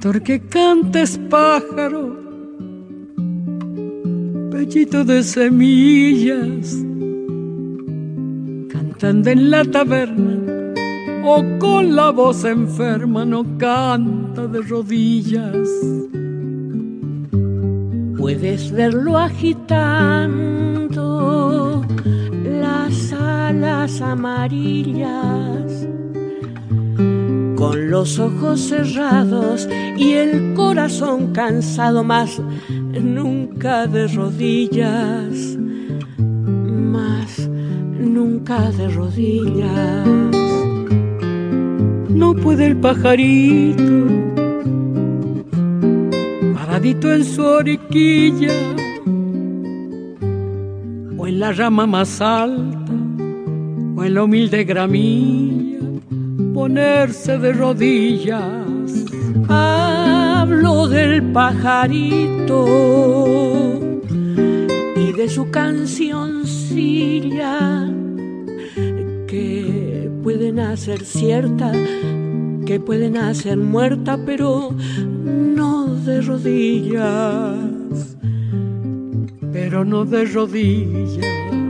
Cantor que cantes pájaro, pechito de semillas, cantando en la taberna o con la voz enferma, no canta de rodillas. Puedes verlo agitando las alas amarillas, con los ojos cerrados y el corazón cansado, mas nunca de rodillas, mas nunca de rodillas. No puede el pajarito, paradito en su horquilla, o en la rama más alta, o en la humilde gramilla, ponerse de rodillas. Hablo del pajarito y de su cancioncilla, que puede nacer cierta, que puede nacer muerta, pero no de rodillas, pero no de rodillas.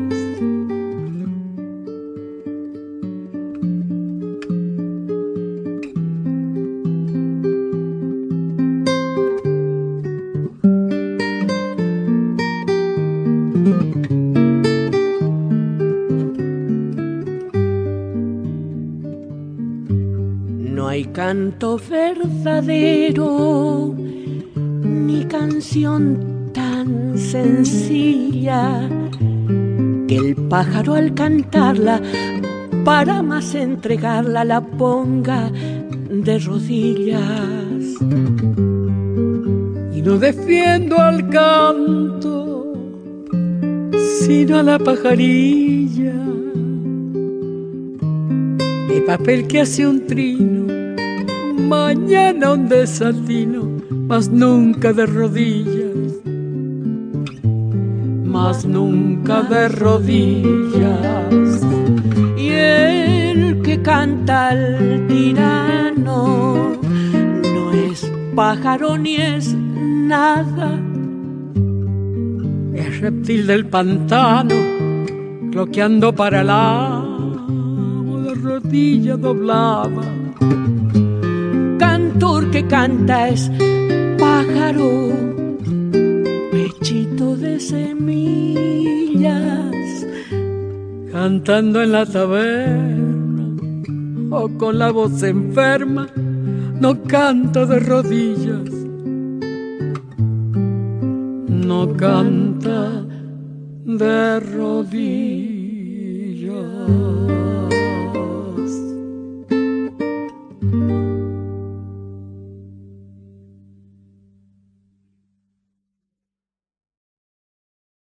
No hay canto verdadero, ni canción tan sencilla, que el pájaro al cantarla, para más entregarla, la ponga de rodillas. Y no defiendo al canto, sino a la pajarilla, de papel que hace un trino, mañana un desatino, mas nunca de rodillas, mas nunca de rodillas. Y el que canta al tirano no es pájaro ni es nada, es reptil del pantano, cloqueando para el amo de rodilla doblada. Cantor que canta es pájaro, pechito de semillas, cantando en la taberna o con la voz enferma, no canta de rodillas, no canta de rodillas.